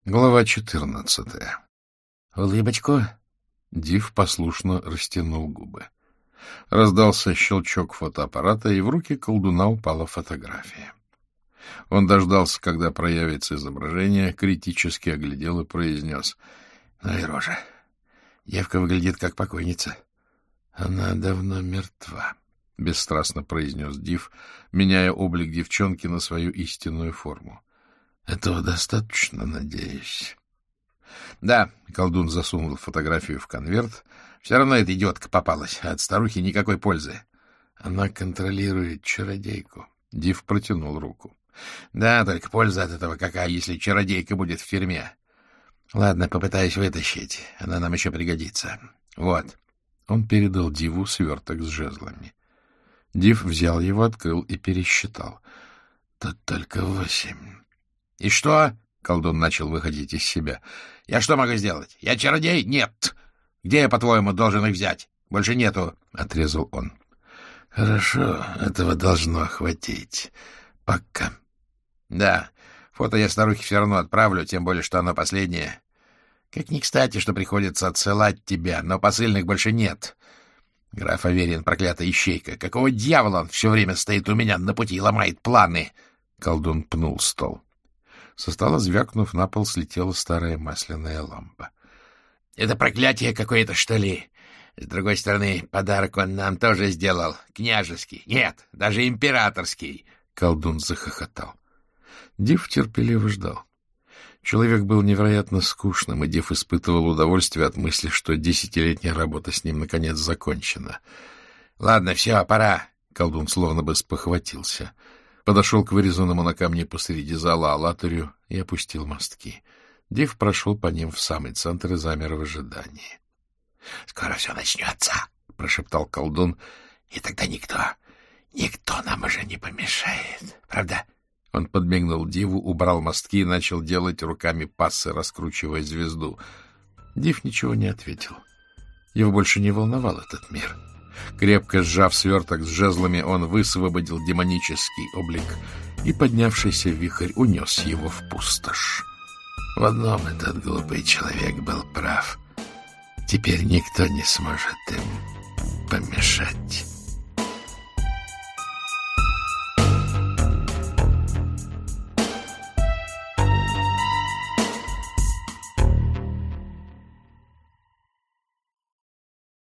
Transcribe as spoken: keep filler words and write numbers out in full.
Глава четырнадцатая. Улыбочку. Див послушно растянул губы. Раздался щелчок фотоаппарата, и в руки колдуна упала фотография. Он дождался, когда проявится изображение, критически оглядел и произнес: — Ну и рожа. Девка выглядит как покойница. — Она давно мертва, — бесстрастно произнес Див, меняя облик девчонки на свою истинную форму. — Этого достаточно, надеюсь. — Да, — колдун засунул фотографию в конверт. — Все равно эта идиотка попалась, а от старухи никакой пользы. Она контролирует чародейку. Див протянул руку. — Да, только польза от этого какая, если чародейка будет в тюрьме. Ладно, попытаюсь вытащить. Она нам еще пригодится. Вот. Он передал Диву сверток с жезлами. Див взял его, открыл и пересчитал. — Тут только восемь. — И что? — колдун начал выходить из себя. — Я что могу сделать? Я чародей? Нет. Где я, по-твоему, должен их взять? Больше нету, — отрезал он. — Хорошо, этого должно хватить. Пока. — Да, фото я старухе все равно отправлю, тем более, что оно последнее. Как ни кстати, что приходится отсылать тебя, но посыльных больше нет. Граф Аверин, проклятая ищейка. Какого дьявола он все время стоит у меня на пути и ломает планы? Колдун пнул стол. Со стола, звякнув, на пол слетела старая масляная лампа. — Это проклятие какое-то, что ли? С другой стороны, подарок он нам тоже сделал. Княжеский. Нет, даже императорский. Колдун захохотал. Див терпеливо ждал. Человек был невероятно скучным, и Див испытывал удовольствие от мысли, что десятилетняя работа с ним наконец закончена. — Ладно, все, пора. Колдун словно бы спохватился. Подошел к вырезанному на камне посреди зала аллатарю и опустил мостки. Див прошел по ним в самый центр и замер в ожидании. — Скоро все начнется, — прошептал колдун, — и тогда никто, никто нам уже не помешает. Правда? Он подмигнул Диву, убрал мостки и начал делать руками пассы, раскручивая звезду. Див ничего не ответил. Его больше не волновал этот мир. Крепко сжав сверток с жезлами, он высвободил демонический облик, и поднявшийся вихрь унес его в пустошь. В одном этот глупый человек был прав. Теперь никто не сможет им помешать.